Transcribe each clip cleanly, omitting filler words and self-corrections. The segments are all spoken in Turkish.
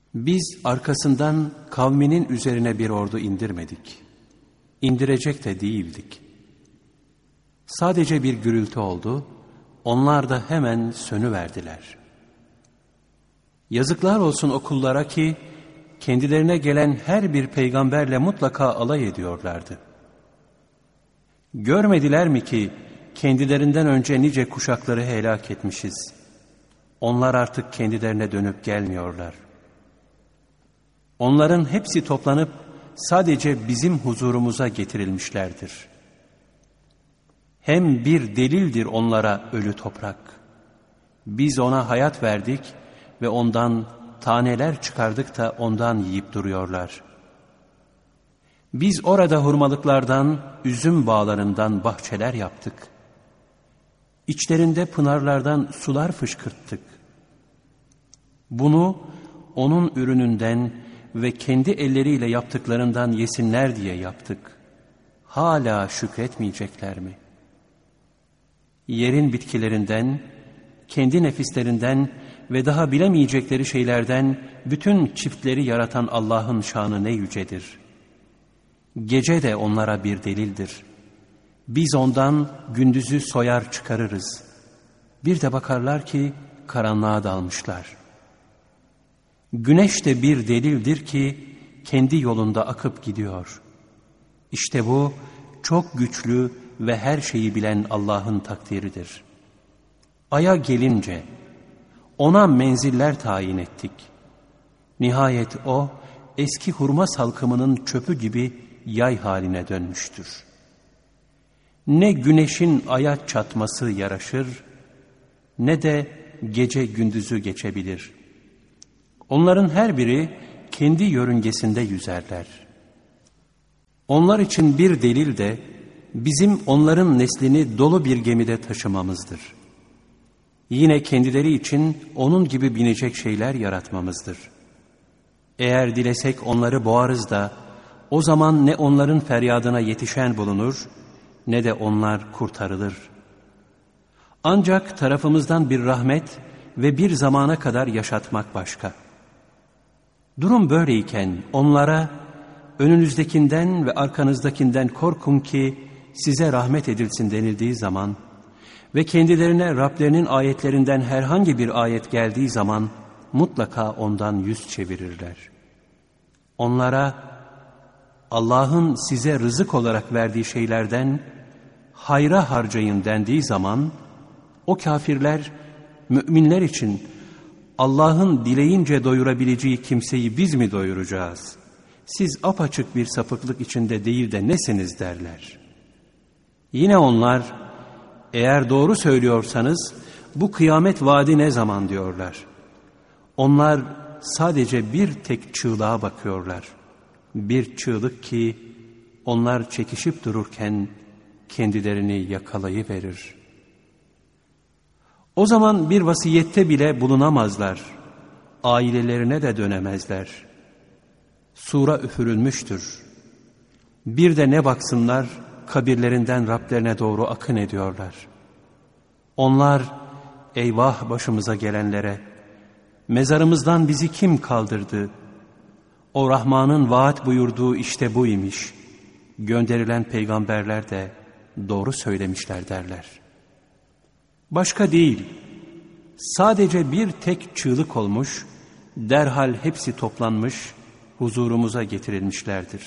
Biz arkasından kavminin üzerine bir ordu indirmedik. İndirecek de değildik. Sadece bir gürültü oldu, onlar da hemen sönüverdiler. Yazıklar olsun o kullara ki, kendilerine gelen her bir peygamberle mutlaka alay ediyorlardı. Görmediler mi ki, kendilerinden önce nice kuşakları helak etmişiz. Onlar artık kendilerine dönüp gelmiyorlar. Onların hepsi toplanıp sadece bizim huzurumuza getirilmişlerdir. Hem bir delildir onlara ölü toprak. Biz ona hayat verdik ve ondan taneler çıkardık da ondan yiyip duruyorlar. Biz orada hurmalıklardan, üzüm bağlarından bahçeler yaptık. İçlerinde pınarlardan sular fışkırttık. Bunu onun ürününden ve kendi elleriyle yaptıklarından yesinler diye yaptık. Hala şükretmeyecekler mi? Yerin bitkilerinden, kendi nefislerinden ve daha bilemeyecekleri şeylerden bütün çiftleri yaratan Allah'ın şanı ne yücedir. Gece de onlara bir delildir. Biz ondan gündüzü soyar çıkarırız. Bir de bakarlar ki karanlığa dalmışlar. Güneş de bir delildir ki kendi yolunda akıp gidiyor. İşte bu çok güçlü ve her şeyi bilen Allah'ın takdiridir. Ay'a gelince ona menziller tayin ettik. Nihayet o eski hurma salkımının çöpü gibi yay haline dönmüştür. Ne güneşin aya çatması yaraşır, ne de gece gündüzü geçebilir. Onların her biri kendi yörüngesinde yüzerler. Onlar için bir delil de bizim onların neslini dolu bir gemide taşımamızdır. Yine kendileri için onun gibi binecek şeyler yaratmamızdır. Eğer dilesek onları boğarız da o zaman ne onların feryadına yetişen bulunur ne de onlar kurtarılır. Ancak tarafımızdan bir rahmet ve bir zamana kadar yaşatmak başka. Durum böyleyken onlara önünüzdekinden ve arkanızdakinden korkun ki size rahmet edilsin denildiği zaman ve kendilerine Rablerinin ayetlerinden herhangi bir ayet geldiği zaman mutlaka ondan yüz çevirirler. Onlara Allah'ın size rızık olarak verdiği şeylerden hayra harcayın dendiği zaman o kafirler müminler için Allah'ın dileyince doyurabileceği kimseyi biz mi doyuracağız? Siz apaçık bir sapıklık içinde değil de nesiniz derler. Yine onlar eğer doğru söylüyorsanız bu kıyamet vaadi ne zaman diyorlar. Onlar sadece bir tek çığlığa bakıyorlar. Bir çığlık ki onlar çekişip dururken kendilerini yakalayıverir. O zaman bir vasiyette bile bulunamazlar. Ailelerine de dönemezler. Sura üfürülmüştür. Bir de ne baksınlar kabirlerinden Rablerine doğru akın ediyorlar. Onlar eyvah başımıza gelenlere, mezarımızdan bizi kim kaldırdı? O Rahman'ın vaat buyurduğu işte bu imiş. Gönderilen peygamberler de doğru söylemişler derler. Başka değil, sadece bir tek çığlık olmuş, derhal hepsi toplanmış, huzurumuza getirilmişlerdir.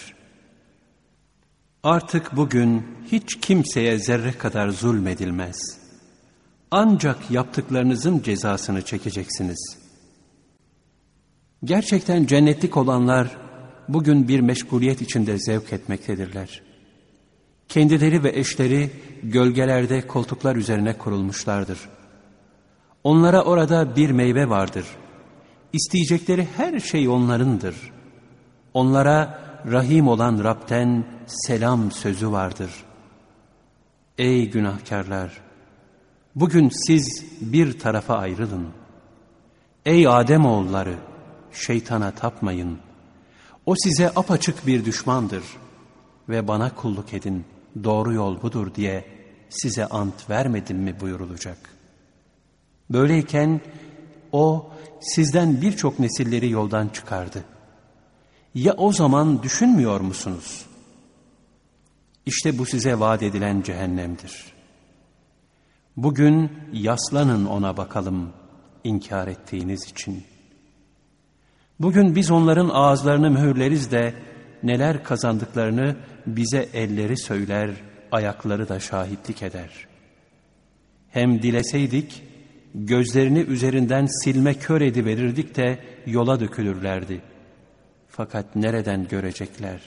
Artık bugün hiç kimseye zerre kadar zulmedilmez. Ancak yaptıklarınızın cezasını çekeceksiniz. Gerçekten cennetlik olanlar bugün bir meşguliyet içinde zevk etmektedirler. Kendileri ve eşleri gölgelerde koltuklar üzerine kurulmuşlardır. Onlara orada bir meyve vardır. İsteyecekleri her şey onlarındır. Onlara Rahim olan Rab'den selam sözü vardır. Ey günahkarlar! Bugün siz bir tarafa ayrılın. Ey Ademoğulları! Şeytana tapmayın. O size apaçık bir düşmandır. Ve bana kulluk edin, doğru yol budur diye size ant vermedim mi buyurulacak. Böyleyken O sizden birçok nesilleri yoldan çıkardı. Ya o zaman düşünmüyor musunuz? İşte bu size vaat edilen cehennemdir. Bugün yaslanın ona bakalım inkar ettiğiniz için. Bugün biz onların ağızlarını mühürleriz de neler kazandıklarını bize elleri söyler, ayakları da şahitlik eder. Hem dileseydik gözlerini üzerinden silme kör ediverirdik de yola dökülürlerdi. Fakat nereden görecekler?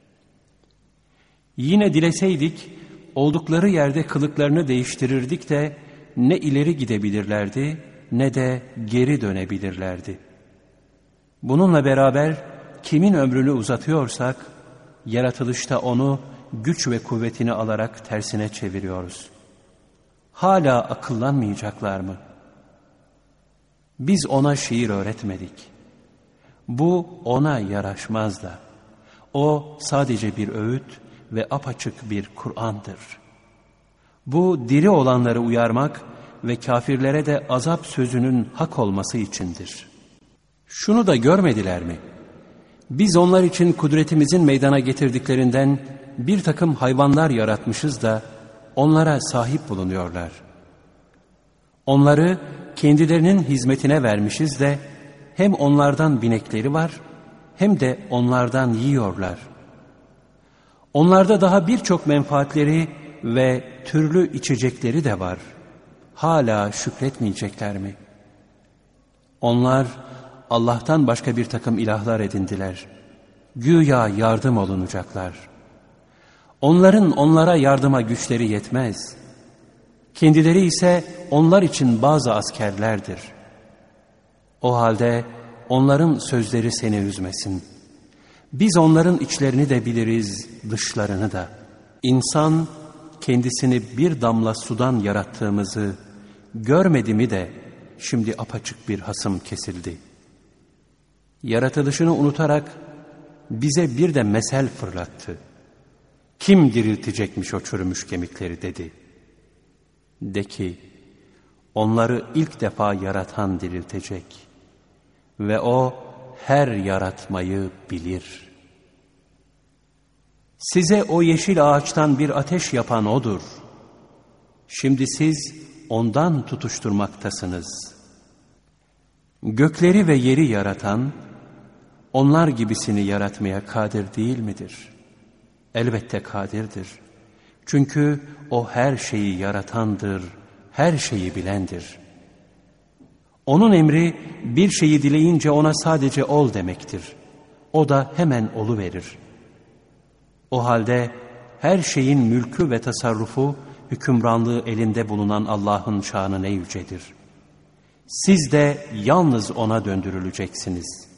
Yine dileseydik oldukları yerde kılıklarını değiştirirdik de ne ileri gidebilirlerdi ne de geri dönebilirlerdi. Bununla beraber kimin ömrünü uzatıyorsak yaratılışta onu güç ve kuvvetini alarak tersine çeviriyoruz. Hala akıllanmayacaklar mı? Biz ona şiir öğretmedik. Bu ona yaraşmaz da. O sadece bir öğüt ve apaçık bir Kur'an'dır. Bu diri olanları uyarmak ve kafirlere de azap sözünün hak olması içindir. Şunu da görmediler mi? Biz onlar için kudretimizin meydana getirdiklerinden bir takım hayvanlar yaratmışız da onlara sahip bulunuyorlar. Onları kendilerinin hizmetine vermişiz de hem onlardan binekleri var hem de onlardan yiyorlar. Onlarda daha birçok menfaatleri ve türlü içecekleri de var. Hala şükretmeyecekler mi? Onlar Allah'tan başka bir takım ilahlar edindiler. Güya yardım olunacaklar. Onların onlara yardıma güçleri yetmez. Kendileri ise onlar için bazı askerlerdir. O halde onların sözleri seni üzmesin. Biz onların içlerini de biliriz, dışlarını da. İnsan kendisini bir damla sudan yarattığımızı görmedi mi de şimdi apaçık bir hasım kesildi. Yaratılışını unutarak bize bir de mesel fırlattı. Kim diriltecekmiş o çürümüş kemikleri dedi. De ki, onları ilk defa yaratan diriltecek ve o her yaratmayı bilir. Size o yeşil ağaçtan bir ateş yapan odur. Şimdi siz ondan tutuşturmaktasınız. Gökleri ve yeri yaratan, onlar gibisini yaratmaya kadir değil midir? Elbette kadirdir. Çünkü o her şeyi yaratandır, her şeyi bilendir. Onun emri bir şeyi dileyince ona sadece ol demektir. O da hemen oluverir. O halde her şeyin mülkü ve tasarrufu, hükümranlığı elinde bulunan Allah'ın şanı ne yücedir. Siz de yalnız ona döndürüleceksiniz.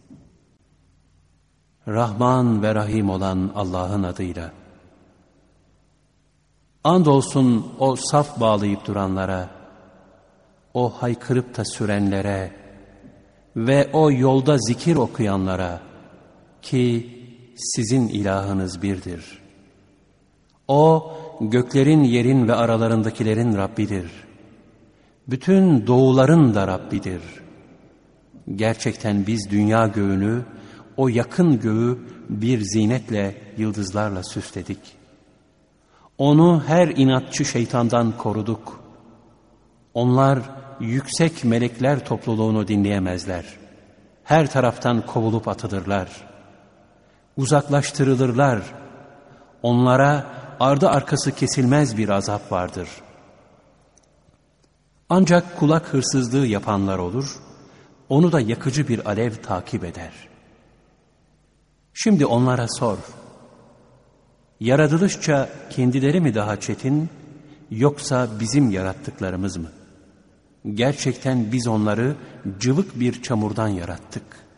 Rahman ve Rahim olan Allah'ın adıyla. Andolsun o saf bağlayıp duranlara, o haykırıp da sürenlere ve o yolda zikir okuyanlara ki sizin ilahınız birdir. O göklerin, yerin ve aralarındakilerin Rabbidir. Bütün doğuların da Rabbidir. Gerçekten biz dünya göğünü, o yakın göğü bir zinetle, yıldızlarla süsledik. Onu her inatçı şeytandan koruduk. Onlar yüksek melekler topluluğunu dinleyemezler. Her taraftan kovulup atılırlar. Uzaklaştırılırlar. Onlara ardı arkası kesilmez bir azap vardır. Ancak kulak hırsızlığı yapanlar olur, onu da yakıcı bir alev takip eder. Şimdi onlara sor, yaratılışça kendileri mi daha çetin, yoksa bizim yarattıklarımız mı? Gerçekten biz onları cıvık bir çamurdan yarattık.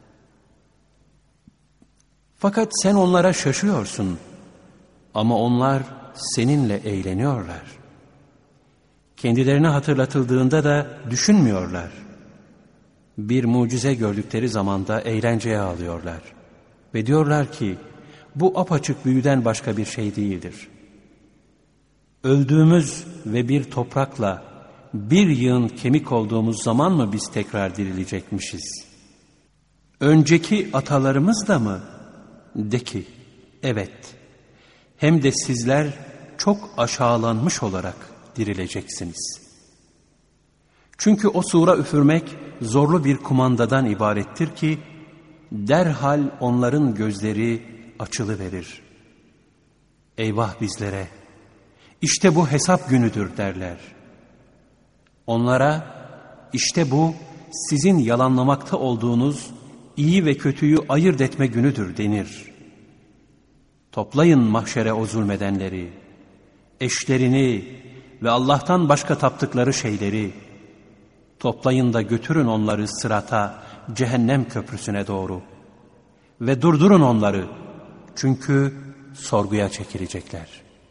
Fakat sen onlara şaşıyorsun, ama onlar seninle eğleniyorlar. Kendilerine hatırlatıldığında da düşünmüyorlar. Bir mucize gördükleri zamanda eğlenceye alıyorlar. Ve diyorlar ki, bu apaçık büyüden başka bir şey değildir. Öldüğümüz ve bir toprakla bir yığın kemik olduğumuz zaman mı biz tekrar dirilecekmişiz? Önceki atalarımız da mı? De ki, evet. Hem de sizler çok aşağılanmış olarak dirileceksiniz. Çünkü o sura üfürmek zorlu bir kumandadan ibarettir ki, derhal onların gözleri açılıverir. Eyvah bizlere! İşte bu hesap günüdür derler. Onlara, işte bu sizin yalanlamakta olduğunuz iyi ve kötüyü ayırt etme günüdür denir. Toplayın mahşere o zulmedenleri, eşlerini ve Allah'tan başka taptıkları şeyleri, toplayın da götürün onları sırata, cehennem köprüsüne doğru ve durdurun onları, çünkü sorguya çekilecekler.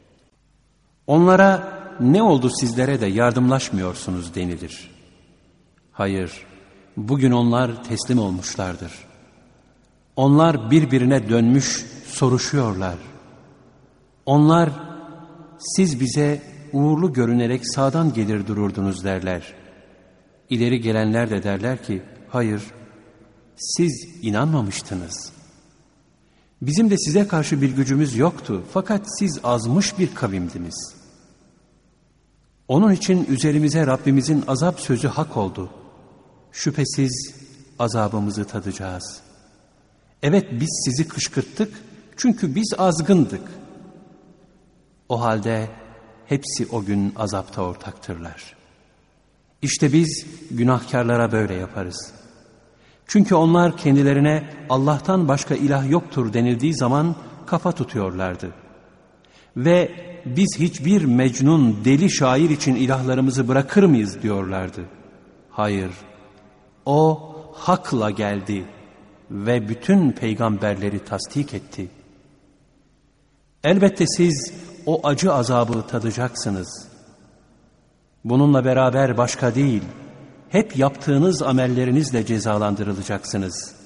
Onlara ne oldu sizlere de yardımlaşmıyorsunuz denilir. Hayır, bugün onlar teslim olmuşlardır. Onlar birbirine dönmüş soruşuyorlar. Onlar, siz bize uğurlu görünerek sağdan gelir dururdunuz derler. İleri gelenler de derler ki, hayır, siz inanmamıştınız. Bizim de size karşı bir gücümüz yoktu, fakat siz azmış bir kavimdiniz. Onun için üzerimize Rabbimizin azap sözü hak oldu. Şüphesiz azabımızı tadacağız. Evet, biz sizi kışkırttık, çünkü biz azgındık. O halde hepsi o gün azapta ortaktırlar. İşte biz günahkarlara böyle yaparız. Çünkü onlar kendilerine Allah'tan başka ilah yoktur denildiği zaman kafa tutuyorlardı. Ve biz hiçbir mecnun, deli şair için ilahlarımızı bırakır mıyız diyorlardı. Hayır, o hakla geldi ve bütün peygamberleri tasdik etti. Elbette siz o acı azabı tadacaksınız. Bununla beraber başka değil, hep yaptığınız amellerinizle cezalandırılacaksınız.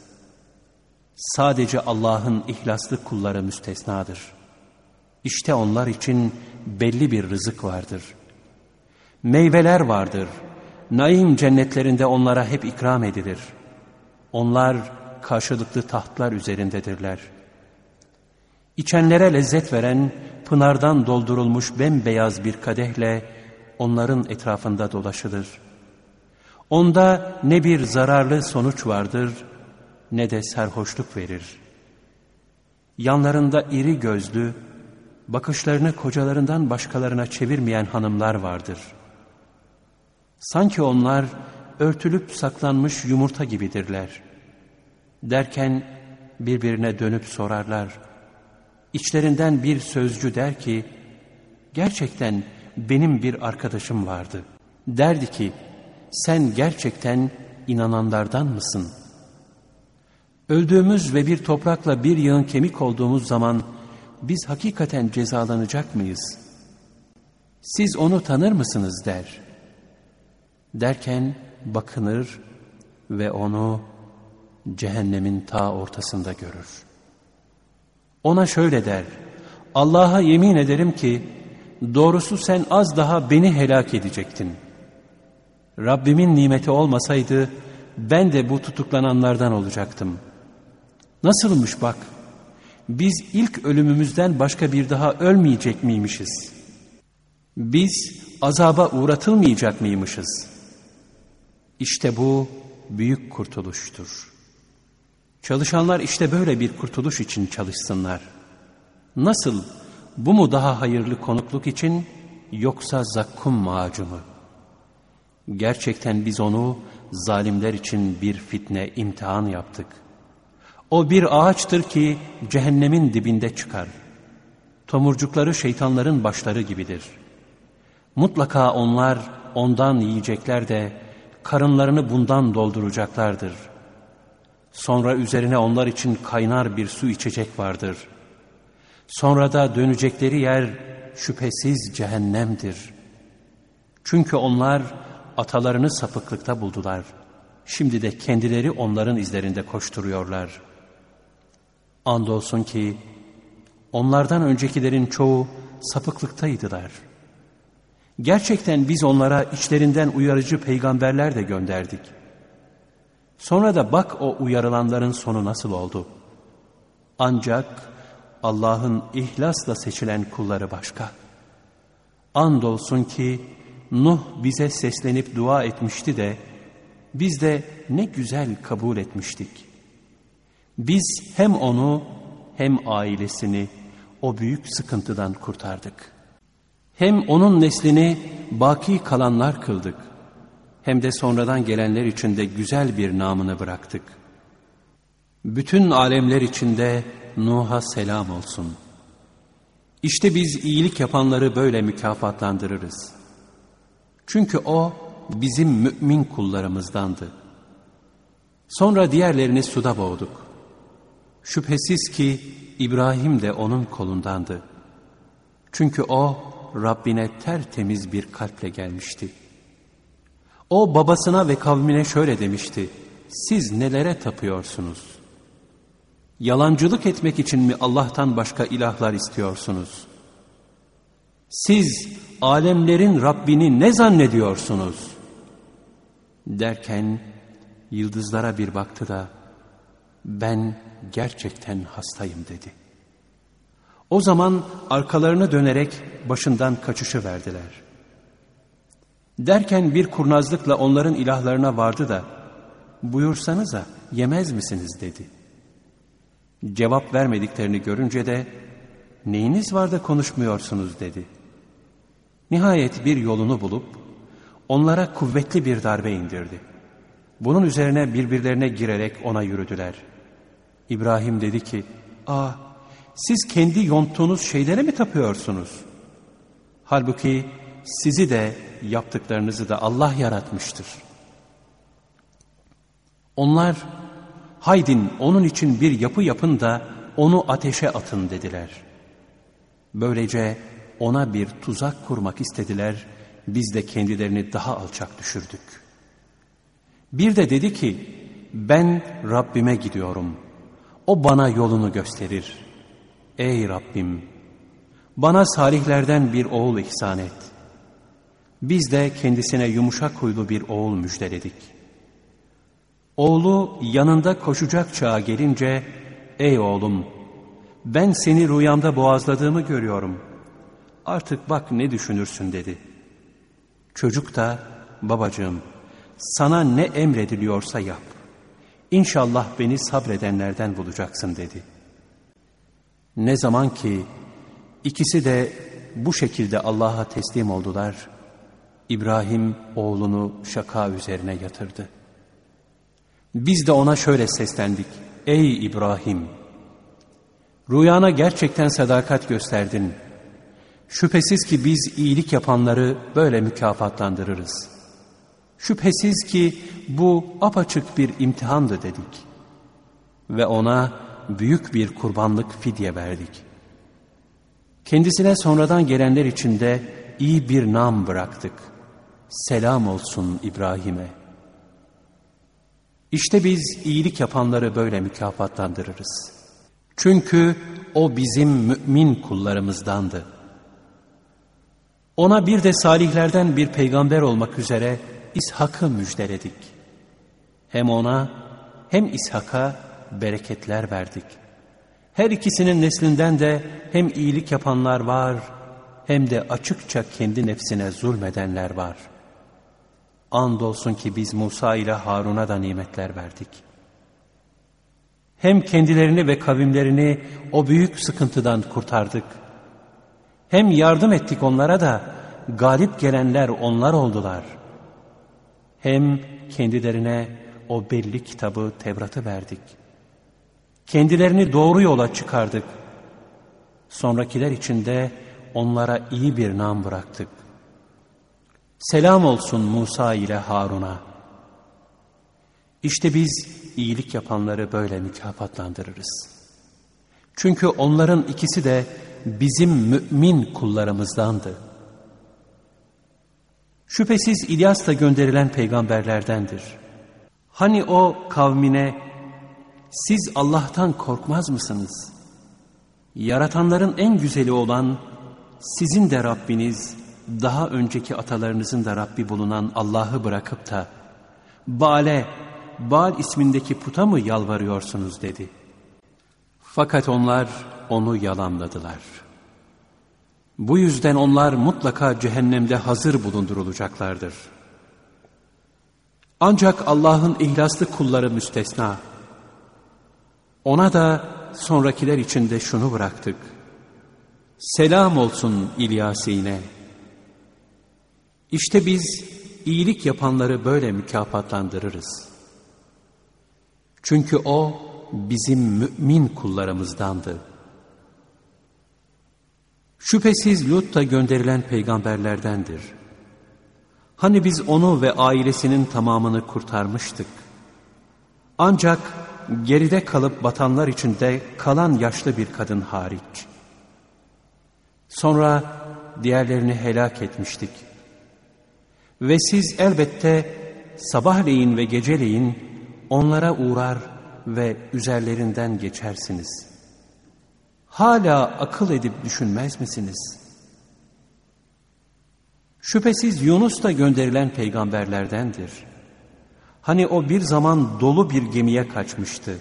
Sadece Allah'ın ihlaslı kulları müstesnadır. İşte onlar için belli bir rızık vardır. Meyveler vardır. Naim cennetlerinde onlara hep ikram edilir. Onlar karşılıklı tahtlar üzerindedirler. İçenlere lezzet veren pınardan doldurulmuş bembeyaz bir kadehle onların etrafında dolaşılır. Onda ne bir zararlı sonuç vardır, ne de serhoşluk verir. Yanlarında iri gözlü, bakışlarını kocalarından başkalarına çevirmeyen hanımlar vardır. Sanki onlar örtülüp saklanmış yumurta gibidirler. Derken birbirine dönüp sorarlar. İçlerinden bir sözcü der ki, gerçekten benim bir arkadaşım vardı. Derdi ki, sen gerçekten inananlardan mısın? Öldüğümüz ve bir toprakla bir yığın kemik olduğumuz zaman biz hakikaten cezalanacak mıyız? Siz onu tanır mısınız der. Derken bakınır ve onu cehennemin ta ortasında görür. Ona şöyle der, Allah'a yemin ederim ki doğrusu sen az daha beni helak edecektin. Rabbimin nimeti olmasaydı ben de bu tutuklananlardan olacaktım. Nasılmış bak, biz ilk ölümümüzden başka bir daha ölmeyecek miymişiz? Biz azaba uğratılmayacak mıymışız? İşte bu büyük kurtuluştur. Çalışanlar işte böyle bir kurtuluş için çalışsınlar. Nasıl, bu mu daha hayırlı konukluk için, yoksa zakkum macunu mu? Gerçekten biz onu zalimler için bir fitne, imtihan yaptık. O bir ağaçtır ki cehennemin dibinde çıkar. Tomurcukları şeytanların başları gibidir. Mutlaka onlar ondan yiyecekler de karınlarını bundan dolduracaklardır. Sonra üzerine onlar için kaynar bir su içecek vardır. Sonra da dönecekleri yer şüphesiz cehennemdir. Çünkü onlar atalarını sapıklıkta buldular. Şimdi de kendileri onların izlerinde koşturuyorlar. Andolsun ki onlardan öncekilerin çoğu sapıklıktaydılar. Gerçekten biz onlara içlerinden uyarıcı peygamberler de gönderdik. Sonra da bak o uyarılanların sonu nasıl oldu. Ancak Allah'ın ihlasla seçilen kulları başka. Andolsun ki Nuh bize seslenip dua etmişti de biz de ne güzel kabul etmiştik. Biz hem onu hem ailesini o büyük sıkıntıdan kurtardık. Hem onun neslini baki kalanlar kıldık. Hem de sonradan gelenler için de güzel bir namını bıraktık. Bütün alemler içinde Nuh'a selam olsun. İşte biz iyilik yapanları böyle mükafatlandırırız. Çünkü o bizim mümin kullarımızdandı. Sonra diğerlerini suda boğduk. Şüphesiz ki İbrahim de onun kolundandı. Çünkü o Rabbine tertemiz bir kalple gelmişti. O babasına ve kavmine şöyle demişti: siz nelere tapıyorsunuz? Yalancılık etmek için mi Allah'tan başka ilahlar istiyorsunuz? Siz alemlerin Rabbini ne zannediyorsunuz? Derken yıldızlara bir baktı da ben gerçekten hastayım dedi. O zaman arkalarını dönerek başından kaçışı verdiler. Derken bir kurnazlıkla onların ilahlarına vardı da buyursanıza yemez misiniz dedi. Cevap vermediklerini görünce de neyiniz var da konuşmuyorsunuz dedi. Nihayet bir yolunu bulup onlara kuvvetli bir darbe indirdi. Bunun üzerine birbirlerine girerek ona yürüdüler. İbrahim dedi ki, siz kendi yonttuğunuz şeylere mi tapıyorsunuz? Halbuki sizi de yaptıklarınızı da Allah yaratmıştır. Onlar, haydin onun için bir yapı yapın da onu ateşe atın dediler. Böylece ona bir tuzak kurmak istediler, biz de kendilerini daha alçak düşürdük. Bir de dedi ki, ben Rabbime gidiyorum, o bana yolunu gösterir. Ey Rabbim, bana salihlerden bir oğul ihsan et. Biz de kendisine yumuşak huylu bir oğul müjdeledik. Oğlu yanında koşacak çağa gelince, ey oğlum, ben seni rüyamda boğazladığımı görüyorum. Artık bak ne düşünürsün dedi. Çocuk da, babacığım, sana ne emrediliyorsa yap. İnşallah beni sabredenlerden bulacaksın dedi. Ne zaman ki ikisi de bu şekilde Allah'a teslim oldular, İbrahim oğlunu şaka üzerine yatırdı. Biz de ona şöyle seslendik: ey İbrahim! Rüyana gerçekten sadakat gösterdin. Şüphesiz ki biz iyilik yapanları böyle mükafatlandırırız. Şüphesiz ki bu apaçık bir imtihandı dedik. Ve ona büyük bir kurbanlık fidye verdik. Kendisine sonradan gelenler için de iyi bir nam bıraktık. Selam olsun İbrahim'e. İşte biz iyilik yapanları böyle mükafatlandırırız. Çünkü o bizim mümin kullarımızdandı. Ona bir de salihlerden bir peygamber olmak üzere İshak'ı müjdeledik. Hem ona hem İshak'a bereketler verdik. Her ikisinin neslinden de hem iyilik yapanlar var, hem de açıkça kendi nefsine zulmedenler var. Andolsun ki biz Musa ile Harun'a da nimetler verdik. Hem kendilerini ve kavimlerini o büyük sıkıntıdan kurtardık. Hem yardım ettik onlara da galip gelenler onlar oldular. Hem kendilerine o belli kitabı Tevrat'ı verdik. Kendilerini doğru yola çıkardık. Sonrakiler için de onlara iyi bir nam bıraktık. Selam olsun Musa ile Harun'a. İşte biz iyilik yapanları böyle mükafatlandırırız. Çünkü onların ikisi de bizim mümin kullarımızdandı. Şüphesiz İlyas da gönderilen peygamberlerdendir. Hani o kavmine, siz Allah'tan korkmaz mısınız? Yaratanların en güzeli olan sizin de Rabbiniz daha önceki atalarınızın da Rabbi bulunan Allah'ı bırakıp da Baal ismindeki puta mı yalvarıyorsunuz dedi. Fakat onlar onu yalanladılar. Bu yüzden onlar mutlaka cehennemde hazır bulundurulacaklardır. Ancak Allah'ın ihlaslı kulları müstesna. Ona da sonrakiler için de şunu bıraktık. Selam olsun İlyasine. İşte biz iyilik yapanları böyle mükafatlandırırız. Çünkü o bizim mümin kullarımızdandı. Şüphesiz Lut da gönderilen peygamberlerdendir. Hani biz onu ve ailesinin tamamını kurtarmıştık. Ancak geride kalıp batanlar içinde kalan yaşlı bir kadın hariç. Sonra diğerlerini helak etmiştik. Ve siz elbette sabahleyin ve geceleyin onlara uğrar ve üzerlerinden geçersiniz. Hala akıl edip düşünmez misiniz? Şüphesiz Yunus da gönderilen peygamberlerdendir. Hani o bir zaman dolu bir gemiye kaçmıştı.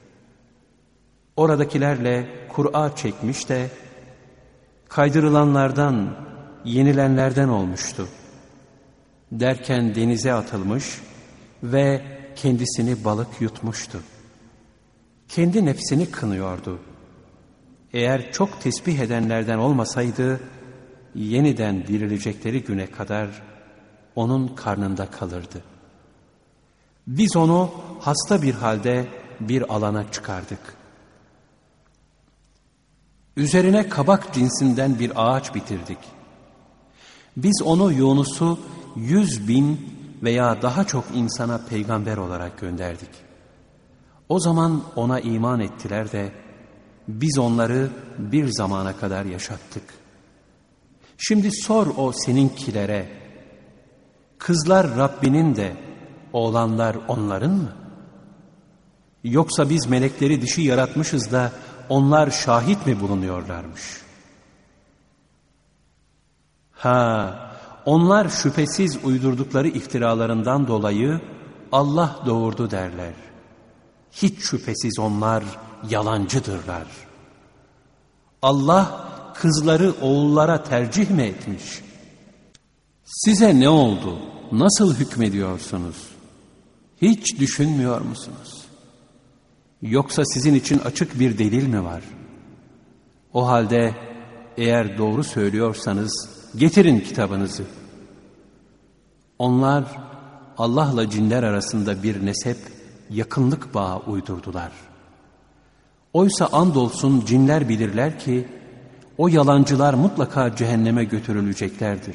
Oradakilerle Kur'a çekmiş de kaydırılanlardan, yenilenlerden olmuştu. Derken denize atılmış ve kendisini balık yutmuştu. Kendi nefsini kınıyordu. Eğer çok tesbih edenlerden olmasaydı, yeniden dirilecekleri güne kadar onun karnında kalırdı. Biz onu hasta bir halde bir alana çıkardık. Üzerine kabak cinsinden bir ağaç bitirdik. Biz onu Yunus'u 100.000 veya daha çok insana peygamber olarak gönderdik. O zaman ona iman ettiler de biz onları bir zamana kadar yaşattık. Şimdi sor o seninkilere, kızlar Rabbinin de oğlanlar onların mı? Yoksa biz melekleri dişi yaratmışız da onlar şahit mi bulunuyorlarmış? Onlar şüphesiz uydurdukları iftiralarından dolayı Allah doğurdu derler. Hiç şüphesiz onlar yalancıdırlar. Allah kızları oğullara tercih mi etmiş? Size ne oldu? Nasıl hükmediyorsunuz? Hiç düşünmüyor musunuz? Yoksa sizin için açık bir delil mi var? O halde eğer doğru söylüyorsanız getirin kitabınızı. Onlar Allah'la cinler arasında bir nesep, yakınlık bağı uydurdular. Oysa andolsun cinler bilirler ki o yalancılar mutlaka cehenneme götürüleceklerdir.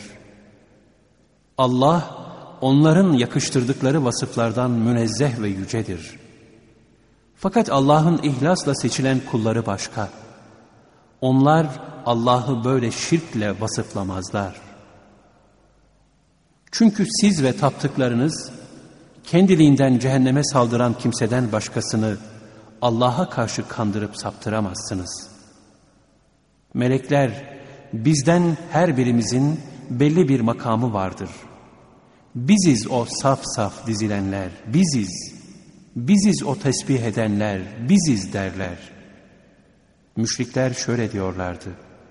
Allah onların yakıştırdıkları vasıflardan münezzeh ve yücedir. Fakat Allah'ın ihlasla seçilen kulları başka. Onlar Allah'ı böyle şirkle vasıflamazlar. Çünkü siz ve taptıklarınız kendiliğinden cehenneme saldıran kimseden başkasını Allah'a karşı kandırıp saptıramazsınız. Melekler, bizden her birimizin belli bir makamı vardır. Biziz o saf saf dizilenler, biziz. Biziz o tesbih edenler, biziz derler. Müşrikler şöyle diyorlardı.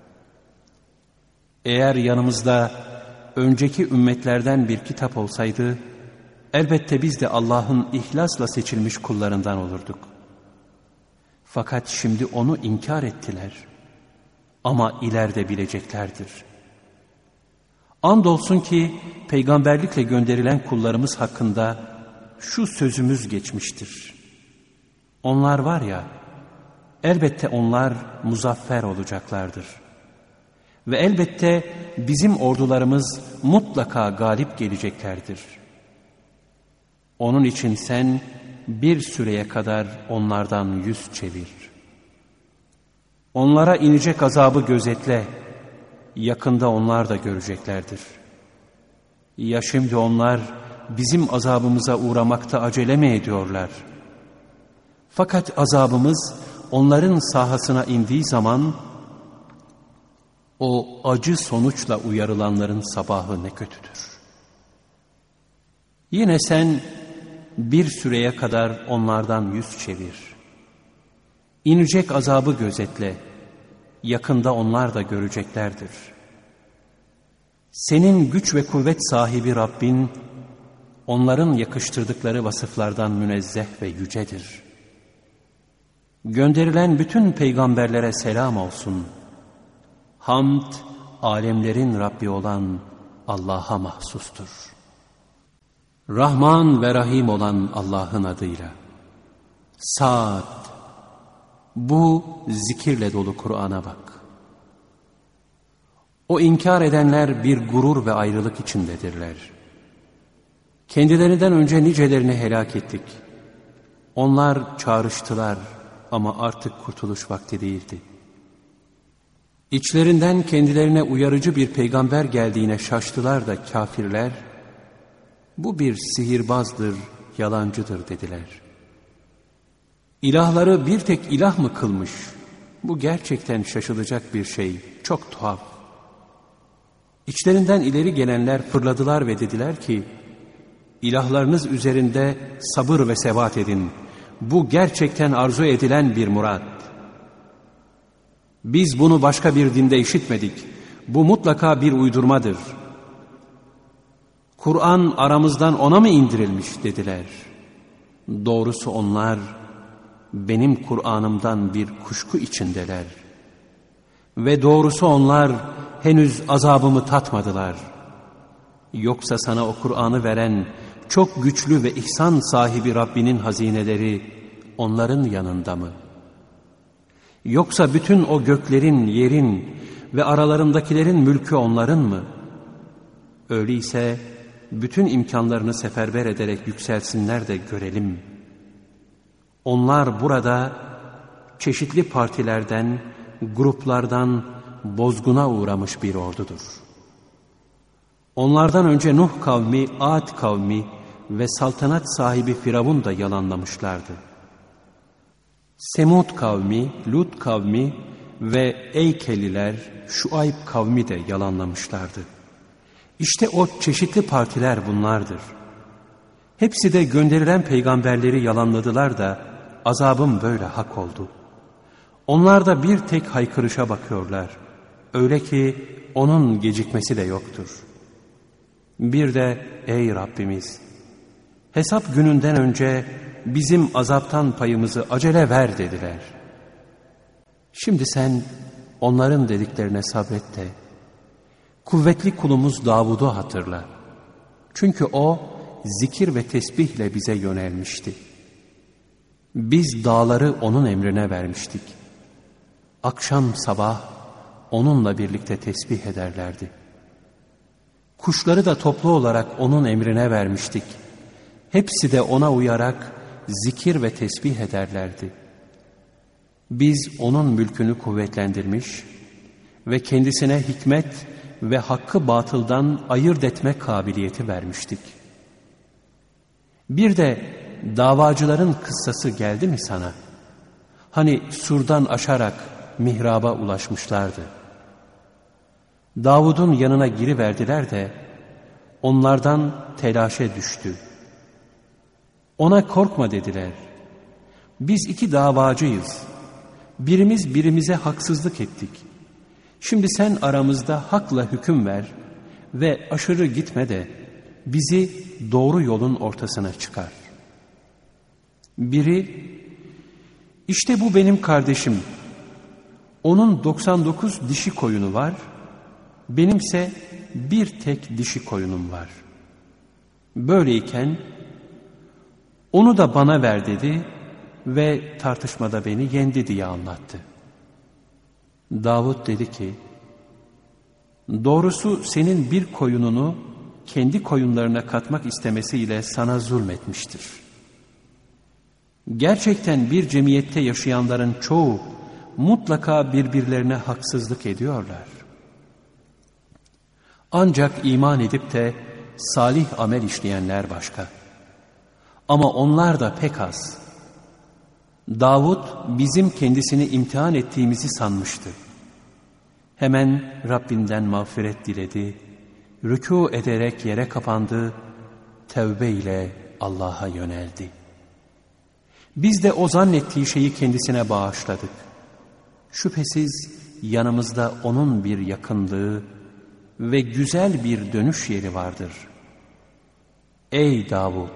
Eğer yanımızda önceki ümmetlerden bir kitap olsaydı, elbette biz de Allah'ın ihlasla seçilmiş kullarından olurduk. Fakat şimdi onu inkar ettiler. Ama ileride bileceklerdir. Andolsun ki peygamberlikle gönderilen kullarımız hakkında şu sözümüz geçmiştir. Onlar var ya, elbette onlar muzaffer olacaklardır. Ve elbette bizim ordularımız mutlaka galip geleceklerdir. Onun için sen bir süreye kadar onlardan yüz çevir. Onlara inecek azabı gözetle, yakında onlar da göreceklerdir. Ya şimdi onlar bizim azabımıza uğramakta acele mi ediyorlar? Fakat azabımız onların sahasına indiği zaman O acı sonuçla uyarılanların sabahı ne kötüdür. Yine sen bir süreye kadar onlardan yüz çevir. İnecek azabı gözetle. Yakında onlar da göreceklerdir. Senin güç ve kuvvet sahibi Rabbin, onların yakıştırdıkları vasıflardan münezzeh ve yücedir. Gönderilen bütün peygamberlere selam olsun. Hamd, alemlerin Rabbi olan Allah'a mahsustur. Rahman ve Rahim olan Allah'ın adıyla. Sad. Bu zikirle dolu Kur'an'a bak. O inkar edenler bir gurur ve ayrılık içindedirler. Kendilerinden önce nicelerini helak ettik. Onlar çağrıştılar ama artık kurtuluş vakti değildi. İçlerinden kendilerine uyarıcı bir peygamber geldiğine şaştılar da kafirler, bu bir sihirbazdır, yalancıdır dediler. İlahları bir tek ilah mı kılmış? Bu gerçekten şaşılacak bir şey, çok tuhaf. İçlerinden ileri gelenler fırladılar ve dediler ki, İlahlarınız üzerinde sabır ve sebat edin. Bu gerçekten arzu edilen bir murat. Biz bunu başka bir dinde işitmedik. Bu mutlaka bir uydurmadır. Kur'an aramızdan ona mı indirilmiş dediler. Doğrusu onlar benim Kur'an'ımdan bir kuşku içindeler. Ve doğrusu onlar henüz azabımı tatmadılar. Yoksa sana o Kur'an'ı veren çok güçlü ve ihsan sahibi Rabbinin hazineleri onların yanında mı? Yoksa bütün o göklerin, yerin ve aralarındakilerin mülkü onların mı? Öyleyse bütün imkanlarını seferber ederek yükselsinler de görelim. Onlar burada çeşitli partilerden, gruplardan bozguna uğramış bir ordudur. Onlardan önce Nuh kavmi, Ad kavmi ve saltanat sahibi Firavun da yalanlamışlardı. Semud kavmi, Lut kavmi ve Eykeliler, Şuayb kavmi de yalanlamışlardı. İşte o çeşitli partiler bunlardır. Hepsi de gönderilen peygamberleri yalanladılar da azabım böyle hak oldu. Onlar da bir tek haykırışa bakıyorlar. Öyle ki onun gecikmesi de yoktur. Bir de ey Rabbimiz, hesap gününden önce bizim azaptan payımızı acele ver dediler. Şimdi sen onların dediklerine sabret de kuvvetli kulumuz Davud'u hatırla. Çünkü o zikir ve tesbihle bize yönelmişti. Biz dağları onun emrine vermiştik. Akşam sabah onunla birlikte tesbih ederlerdi. Kuşları da toplu olarak onun emrine vermiştik. Hepsi de ona uyarak zikir ve tesbih ederlerdi. Biz onun mülkünü kuvvetlendirmiş ve kendisine hikmet ve hakkı batıldan ayırt etme kabiliyeti vermiştik. Bir de davacıların kıssası geldi mi sana? Hani surdan aşarak mihraba ulaşmışlardı. Davud'un yanına giriverdiler de onlardan telaşe düştü. Ona korkma dediler. Biz iki davacıyız. Birimiz birimize haksızlık ettik. Şimdi sen aramızda hakla hüküm ver ve aşırı gitme de bizi doğru yolun ortasına çıkar. Biri, işte bu benim kardeşim. Onun 99 dişi koyunu var, benimse bir tek dişi koyunum var. Böyleyken onu da bana ver dedi ve tartışmada beni yendi diye anlattı. Davud dedi ki, doğrusu senin bir koyununu kendi koyunlarına katmak istemesiyle sana zulmetmiştir. Gerçekten bir cemiyette yaşayanların çoğu mutlaka birbirlerine haksızlık ediyorlar. Ancak iman edip de salih amel işleyenler başka. Ama onlar da pek az. Davud bizim kendisini imtihan ettiğimizi sanmıştı. Hemen Rabbinden mağfiret diledi, rükû ederek yere kapandı, tevbe ile Allah'a yöneldi. Biz de o zannettiği şeyi kendisine bağışladık. Şüphesiz yanımızda onun bir yakınlığı ve güzel bir dönüş yeri vardır. Ey Davud!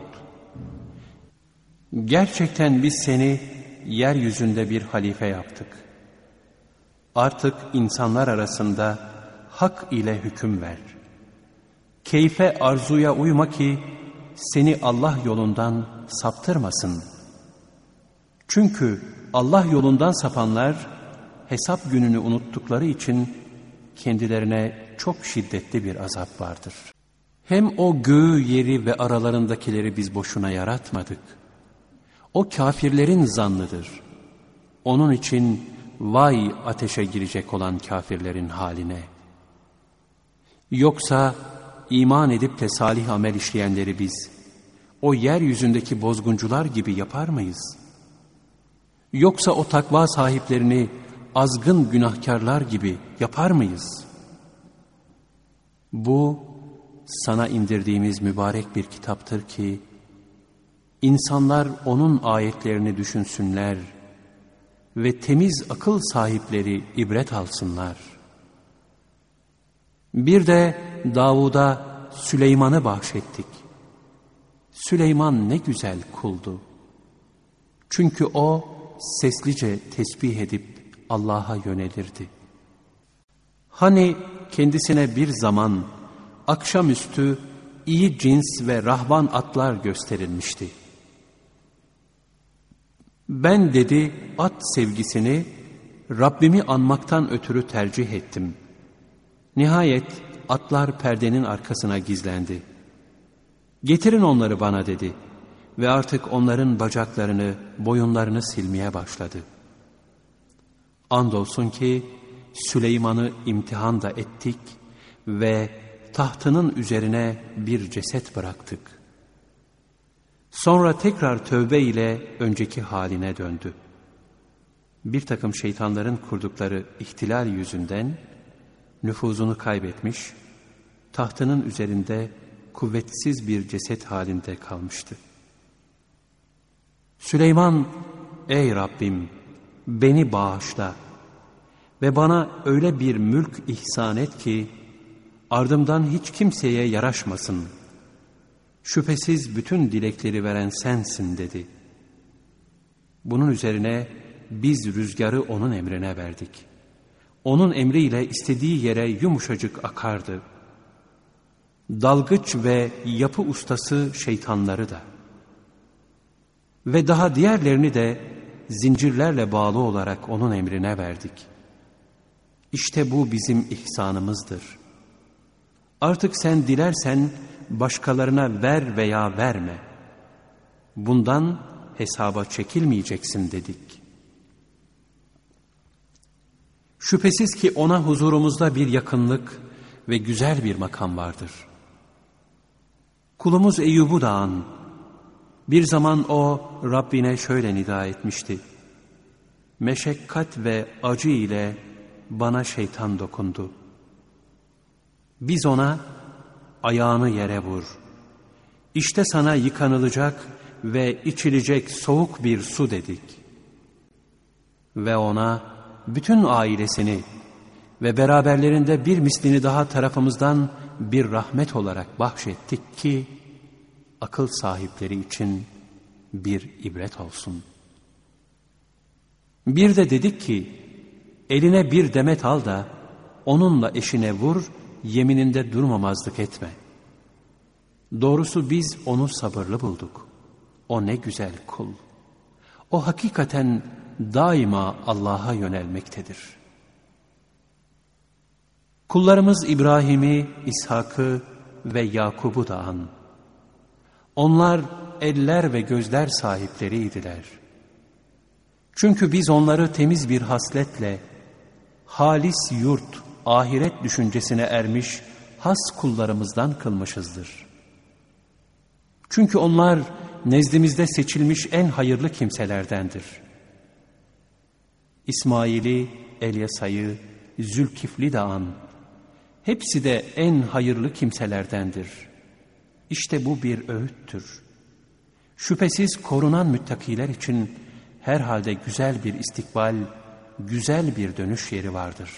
Gerçekten biz seni yeryüzünde bir halife yaptık. Artık insanlar arasında hak ile hüküm ver. Keyfe arzuya uyma ki seni Allah yolundan saptırmasın. Çünkü Allah yolundan sapanlar hesap gününü unuttukları için kendilerine çok şiddetli bir azap vardır. Hem o göğü, yeri ve aralarındakileri biz boşuna yaratmadık. O kafirlerin zannıdır. Onun için vay ateşe girecek olan kafirlerin haline. Yoksa iman edip de salih amel işleyenleri biz o yeryüzündeki bozguncular gibi yapar mıyız? Yoksa o takva sahiplerini azgın günahkarlar gibi yapar mıyız? Bu sana indirdiğimiz mübarek bir kitaptır ki insanlar onun ayetlerini düşünsünler ve temiz akıl sahipleri ibret alsınlar. Bir de Davud'a Süleyman'ı bahşettik. Süleyman ne güzel kuldu. Çünkü o seslice tesbih edip Allah'a yönelirdi. Hani kendisine bir zaman akşamüstü iyi cins ve rahvan atlar gösterilmişti. Ben dedi at sevgisini Rabbimi anmaktan ötürü tercih ettim. Nihayet atlar perdenin arkasına gizlendi. Getirin onları bana dedi ve artık onların bacaklarını, boyunlarını silmeye başladı. Andolsun ki Süleyman'ı imtihan da ettik ve tahtının üzerine bir ceset bıraktık. Sonra tekrar tövbe ile önceki haline döndü. Bir takım şeytanların kurdukları ihtilal yüzünden nüfuzunu kaybetmiş, tahtının üzerinde kuvvetsiz bir ceset halinde kalmıştı. Süleyman, ey Rabbim beni bağışla ve bana öyle bir mülk ihsan et ki ardımdan hiç kimseye yaraşmasın. Şüphesiz bütün dilekleri veren sensin dedi. Bunun üzerine biz rüzgarı onun emrine verdik. Onun emriyle istediği yere yumuşacık akardı. Dalgıç ve yapı ustası şeytanları da. Ve daha diğerlerini de zincirlerle bağlı olarak onun emrine verdik. İşte bu bizim ihsanımızdır. Artık sen dilersen başkalarına ver veya verme. Bundan hesaba çekilmeyeceksin dedik. Şüphesiz ki ona huzurumuzda bir yakınlık ve güzel bir makam vardır. Kulumuz Eyyub'u da an. Bir zaman o Rabbine şöyle nida etmişti. Meşakkat ve acı ile bana şeytan dokundu. Biz ona ayağını yere vur. İşte sana yıkanılacak ve içilecek soğuk bir su dedik. Ve ona bütün ailesini ve beraberlerinde bir mislini daha tarafımızdan bir rahmet olarak bahşettik ki akıl sahipleri için bir ibret olsun. Bir de dedik ki eline bir demet al da onunla eşine vur, yemininde durmamazlık etme. Doğrusu biz onu sabırlı bulduk. O ne güzel kul. O hakikaten daima Allah'a yönelmektedir. Kullarımız İbrahim'i, İshak'ı ve Yakub'u da an. Onlar eller ve gözler sahipleriydiler. Çünkü biz onları temiz bir hasletle, halis yurt, ahiret düşüncesine ermiş has kullarımızdan kılmışızdır. Çünkü onlar nezdimizde seçilmiş en hayırlı kimselerdendir. İsmail'i, Elyasa'yı, Zülkifli de an. Hepsi de en hayırlı kimselerdendir. İşte bu bir öğüttür. Şüphesiz korunan müttakiler için herhalde güzel bir istikbal, güzel bir dönüş yeri vardır.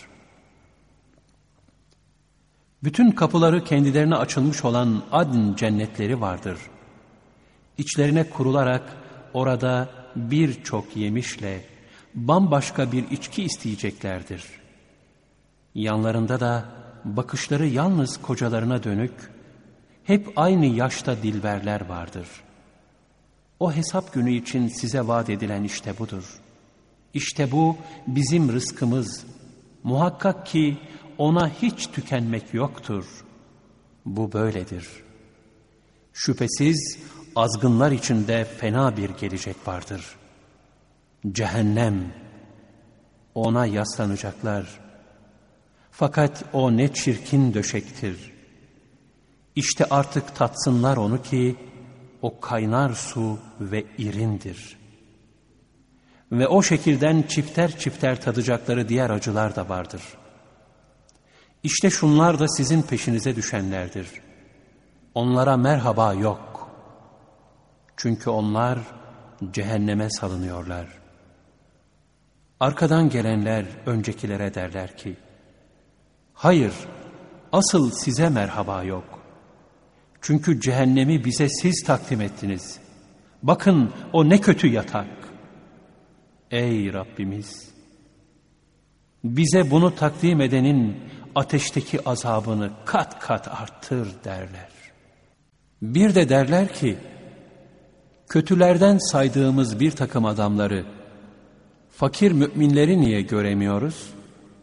Bütün kapıları kendilerine açılmış olan adn cennetleri vardır. İçlerine kurularak orada birçok yemişle bambaşka bir içki isteyeceklerdir. Yanlarında da bakışları yalnız kocalarına dönük, hep aynı yaşta dilberler vardır. O hesap günü için size vaat edilen işte budur. İşte bu bizim rızkımız. Muhakkak ki ona hiç tükenmek yoktur. Bu böyledir. Şüphesiz azgınlar içinde fena bir gelecek vardır. Cehennem. Ona yaslanacaklar. Fakat o ne çirkin döşektir. İşte artık tatsınlar onu ki o kaynar su ve irindir. Ve o şekilden çifter çifter tadacakları diğer acılar da vardır. İşte şunlar da sizin peşinize düşenlerdir. Onlara merhaba yok. Çünkü onlar cehenneme salınıyorlar. Arkadan gelenler öncekilere derler ki, hayır, asıl size merhaba yok. Çünkü cehennemi bize siz takdim ettiniz. Bakın o ne kötü yatak. Ey Rabbimiz! Bize bunu takdim edenin ateşteki azabını kat kat arttır derler. Bir de derler ki, kötülerden saydığımız bir takım adamları, fakir müminleri niye göremiyoruz?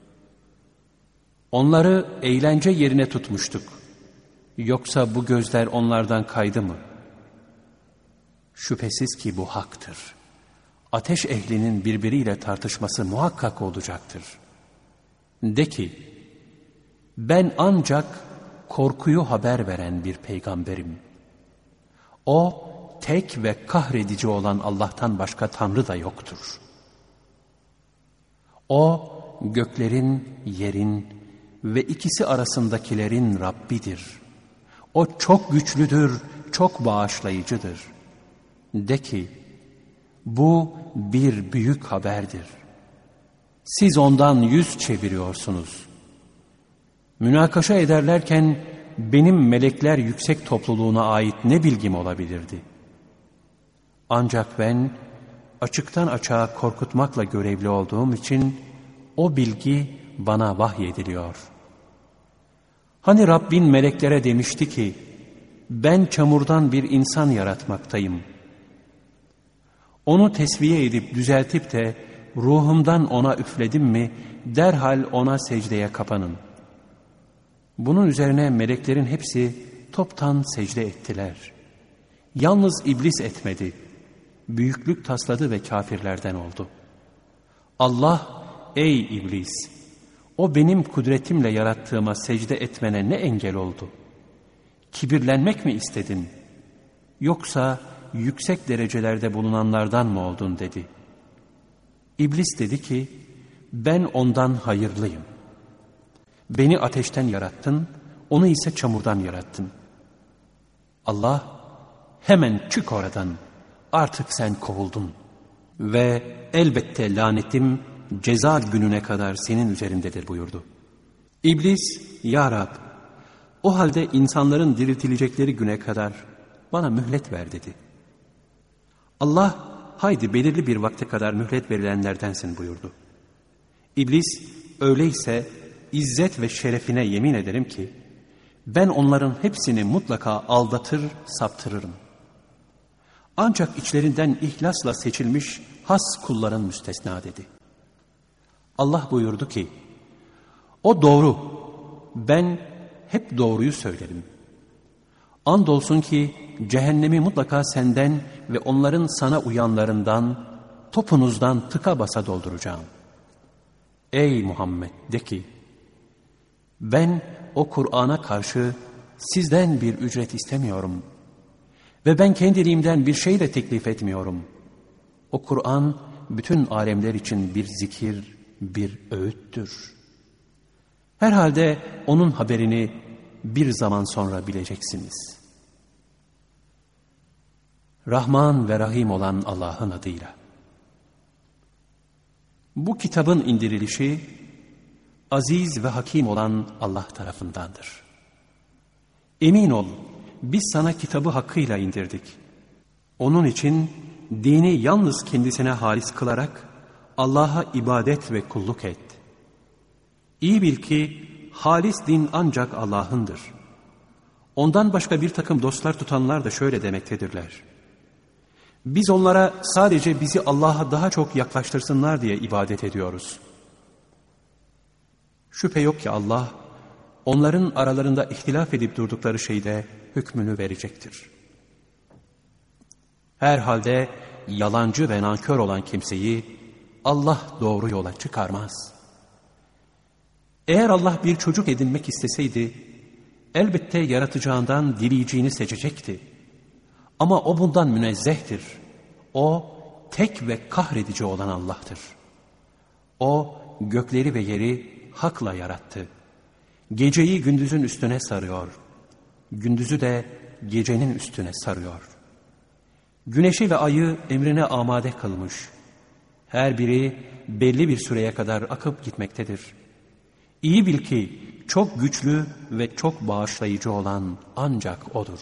Onları eğlence yerine tutmuştuk. Yoksa bu gözler onlardan kaydı mı? Şüphesiz ki bu haktır. Ateş ehlinin birbiriyle tartışması muhakkak olacaktır. De ki, ben ancak korkuyu haber veren bir peygamberim. O, tek ve kahredici olan Allah'tan başka Tanrı da yoktur. O, göklerin, yerin ve ikisi arasındakilerin Rabbidir. O çok güçlüdür, çok bağışlayıcıdır. De ki, bu bir büyük haberdir. Siz ondan yüz çeviriyorsunuz. Münakaşa ederlerken benim melekler yüksek topluluğuna ait ne bilgim olabilirdi? Ancak ben açıktan açığa korkutmakla görevli olduğum için o bilgi bana vahyediliyor. Hani Rabbin meleklere demişti ki, ben çamurdan bir insan yaratmaktayım. Onu tesviye edip düzeltip de ruhumdan ona üfledim mi derhal ona secdeye kapanın. Bunun üzerine meleklerin hepsi toptan secde ettiler. Yalnız iblis etmedi. Büyüklük tasladı ve kafirlerden oldu. Allah, ey iblis! O benim kudretimle yarattığıma secde etmene ne engel oldu? Kibirlenmek mi istedin? Yoksa yüksek derecelerde bulunanlardan mı oldun dedi. İblis dedi ki, ben ondan hayırlıyım. Beni ateşten yarattın, onu ise çamurdan yarattın. Allah, hemen çık oradan, artık sen kovuldun. Ve elbette lanetim ceza gününe kadar senin üzerindedir buyurdu. İblis, ya Rab, o halde insanların diriltilecekleri güne kadar bana mühlet ver dedi. Allah, haydi belirli bir vakte kadar mühlet verilenlerdensin buyurdu. İblis, öyleyse İzzet ve şerefine yemin ederim ki, ben onların hepsini mutlaka aldatır, saptırırım. Ancak içlerinden ihlasla seçilmiş has kulların müstesna dedi. Allah buyurdu ki, o doğru, ben hep doğruyu söylerim. Andolsun ki cehennemi mutlaka senden ve onların sana uyanlarından, topunuzdan tıka basa dolduracağım. Ey Muhammed de ki, ben o Kur'an'a karşı sizden bir ücret istemiyorum. Ve ben kendiliğimden bir şey de teklif etmiyorum. O Kur'an bütün alemler için bir zikir, bir öğüttür. Herhalde onun haberini bir zaman sonra bileceksiniz. Rahman ve Rahim olan Allah'ın adıyla. Bu kitabın indirilişi aziz ve hakim olan Allah tarafındandır. Emin ol, biz sana kitabı hakkıyla indirdik. Onun için dini yalnız kendisine halis kılarak Allah'a ibadet ve kulluk et. İyi bil ki halis din ancak Allah'ındır. Ondan başka bir takım dostlar tutanlar da şöyle demektedirler: biz onlara sadece bizi Allah'a daha çok yaklaştırsınlar diye ibadet ediyoruz. Şüphe yok ki Allah, onların aralarında ihtilaf edip durdukları şeyde hükmünü verecektir. Herhalde yalancı ve nankör olan kimseyi Allah doğru yola çıkarmaz. Eğer Allah bir çocuk edinmek isteseydi, elbette yaratacağından dileyeceğini seçecekti. Ama o bundan münezzehtir. O tek ve kahredici olan Allah'tır. O gökleri ve yeri hakla yarattı. Geceyi gündüzün üstüne sarıyor. Gündüzü de gecenin üstüne sarıyor. Güneşi ve ayı emrine amade kılmış. Her biri belli bir süreye kadar akıp gitmektedir. İyi bil ki çok güçlü ve çok bağışlayıcı olan ancak O'dur.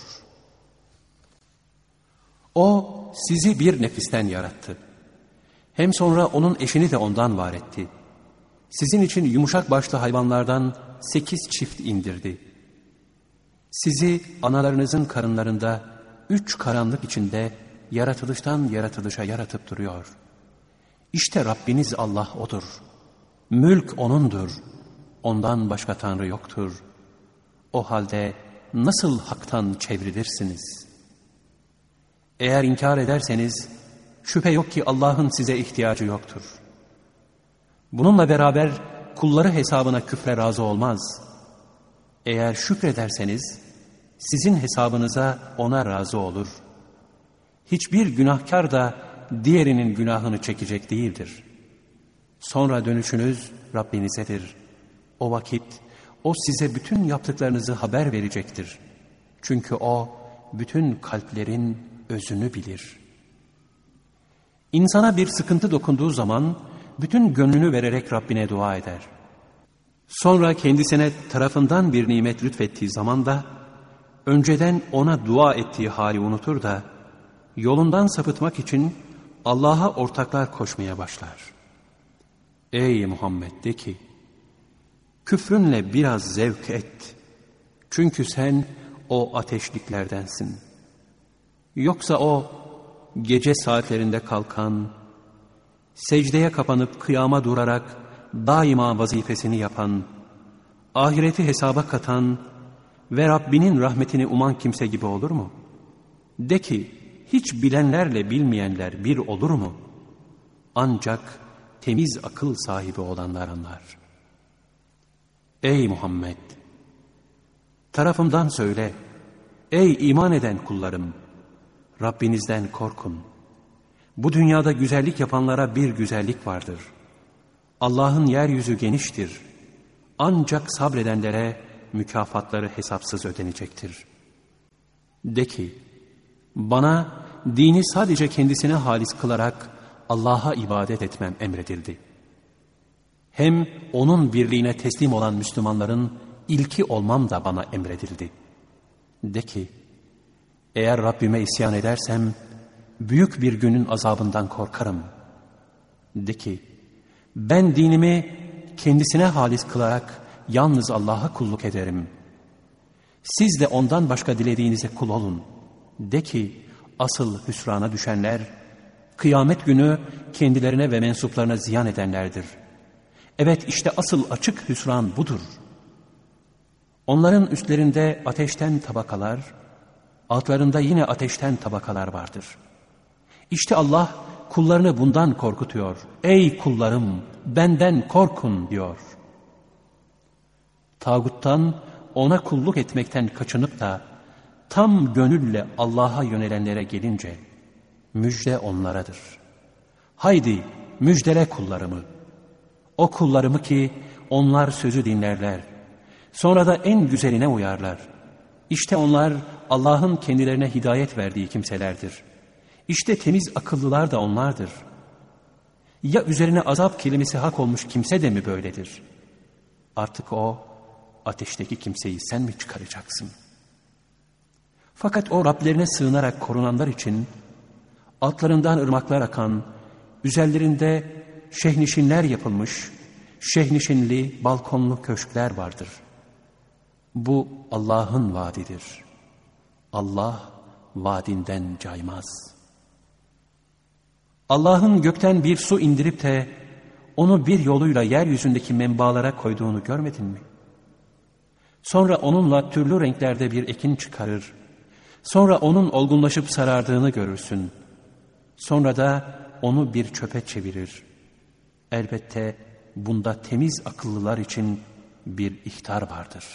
O sizi bir nefisten yarattı. Hem sonra onun eşini de ondan var etti. Sizin için yumuşak başlı hayvanlardan 8 çift indirdi. Sizi analarınızın karınlarında 3 karanlık içinde yaratılıştan yaratılışa yaratıp duruyor. İşte Rabbiniz Allah O'dur. Mülk O'nundur. Ondan başka Tanrı yoktur. O halde nasıl haktan çevrilirsiniz? Eğer inkar ederseniz şüphe yok ki Allah'ın size ihtiyacı yoktur. Bununla beraber kulları hesabına küfre razı olmaz. Eğer şükrederseniz sizin hesabınıza ona razı olur. Hiçbir günahkar da diğerinin günahını çekecek değildir. Sonra dönüşünüz Rabbinizedir. O vakit O size bütün yaptıklarınızı haber verecektir. Çünkü O bütün kalplerin özünü bilir. İnsana bir sıkıntı dokunduğu zaman bütün gönlünü vererek Rabbine dua eder. Sonra kendisine tarafından bir nimet lütfettiği zaman da önceden ona dua ettiği hali unutur da yolundan sapıtmak için Allah'a ortaklar koşmaya başlar. Ey Muhammed, de ki, küfrünle biraz zevk et. Çünkü sen o ateşliklerdensin. Yoksa o gece saatlerinde kalkan, secdeye kapanıp kıyama durarak daima vazifesini yapan, ahireti hesaba katan ve Rabbinin rahmetini uman kimse gibi olur mu? De ki, hiç bilenlerle bilmeyenler bir olur mu? Ancak temiz akıl sahibi olanlar anlar. Ey Muhammed! Tarafımdan söyle, ey iman eden kullarım! Rabbinizden korkun. Bu dünyada güzellik yapanlara bir güzellik vardır. Allah'ın yeryüzü geniştir. Ancak sabredenlere mükafatları hesapsız ödenecektir. De ki, bana dini sadece kendisine halis kılarak Allah'a ibadet etmem emredildi. Hem onun birliğine teslim olan Müslümanların ilki olmam da bana emredildi. De ki, eğer Rabbime isyan edersem büyük bir günün azabından korkarım. De ki, ben dinimi kendisine halis kılarak yalnız Allah'a kulluk ederim. Siz de ondan başka dilediğinize kul olun. De ki, asıl hüsrana düşenler, kıyamet günü kendilerine ve mensuplarına ziyan edenlerdir. Evet, işte asıl açık hüsran budur. Onların üstlerinde ateşten tabakalar, altlarında yine ateşten tabakalar vardır. İşte Allah kullarını bundan korkutuyor. Ey kullarım, benden korkun diyor. Tağuttan, ona kulluk etmekten kaçınıp da tam gönülle Allah'a yönelenlere gelince müjde onlaradır. Haydi müjdele kullarımı. O kullarımı ki onlar sözü dinlerler. Sonra da en güzeline uyarlar. İşte onlar Allah'ın kendilerine hidayet verdiği kimselerdir. İşte temiz akıllılar da onlardır. Ya üzerine azap kelimesi hak olmuş kimse de mi böyledir? Artık o ateşteki kimseyi sen mi çıkaracaksın? Fakat o Rablerine sığınarak korunanlar için altlarından ırmaklar akan, üzerlerinde şehnişinler yapılmış, şehnişinli, balkonlu köşkler vardır. Bu Allah'ın vaadidir. Allah vaadinden caymaz. Allah'ın gökten bir su indirip de onu bir yoluyla yeryüzündeki menbaalara koyduğunu görmedin mi? Sonra onunla türlü renklerde bir ekin çıkarır. Sonra onun olgunlaşıp sarardığını görürsün. Sonra da onu bir çöpe çevirir. Elbette bunda temiz akıllılar için bir ihtar vardır.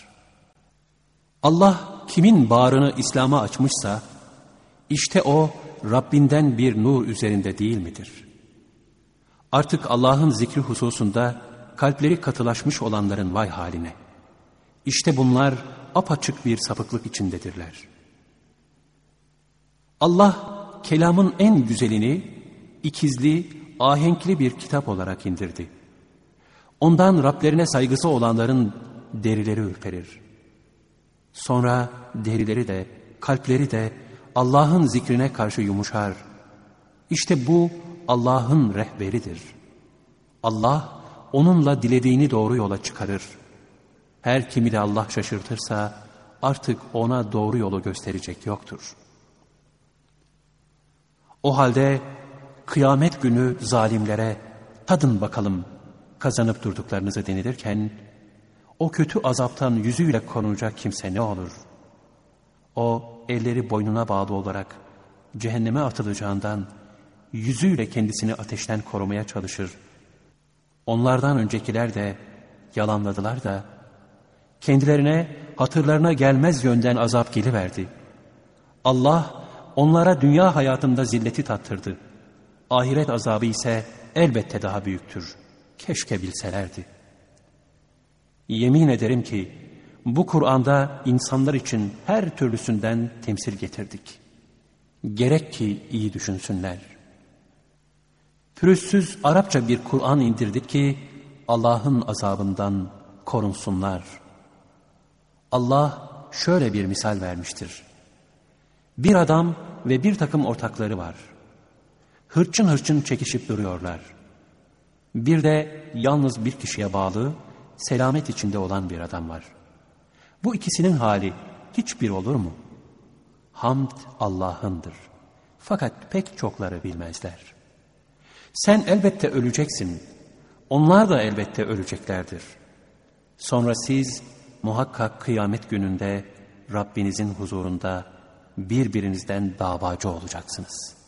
Allah kimin bağrını İslam'a açmışsa, işte o Rabbinden bir nur üzerinde değil midir? Artık Allah'ın zikri hususunda kalpleri katılaşmış olanların vay haline. İşte bunlar apaçık bir sapıklık içindedirler. Allah kelamın en güzelini ikizli, ahenkli bir kitap olarak indirdi. Ondan Rablerine saygısı olanların derileri ürperir. Sonra derileri de, kalpleri de Allah'ın zikrine karşı yumuşar. İşte bu Allah'ın rehberidir. Allah onunla dilediğini doğru yola çıkarır. Her kimi de Allah şaşırtırsa artık ona doğru yolu gösterecek yoktur. O halde kıyamet günü zalimlere tadın bakalım kazanıp durduklarınızı denilirken o kötü azaptan yüzüyle korunacak kimse ne olur? O elleri boynuna bağlı olarak cehenneme atılacağından yüzüyle kendisini ateşten korumaya çalışır. Onlardan öncekiler de yalanladılar da kendilerine hatırlarına gelmez yönden azap geliverdi. Allah onlara dünya hayatında zilleti tattırdı. Ahiret azabı ise elbette daha büyüktür. Keşke bilselerdi. Yemin ederim ki bu Kur'an'da insanlar için her türlüsünden temsil getirdik. Gerek ki iyi düşünsünler. Pürüzsüz Arapça bir Kur'an indirdik ki Allah'ın azabından korunsunlar. Allah şöyle bir misal vermiştir. Bir adam ve bir takım ortakları var. Hırçın hırçın çekişip duruyorlar. Bir de yalnız bir kişiye bağlı, selamet içinde olan bir adam var. Bu ikisinin hali hiçbir olur mu? Hamd Allah'ındır. Fakat pek çokları bilmezler. Sen elbette öleceksin. Onlar da elbette öleceklerdir. Sonra siz muhakkak kıyamet gününde Rabbinizin huzurunda birbirinizden davacı olacaksınız.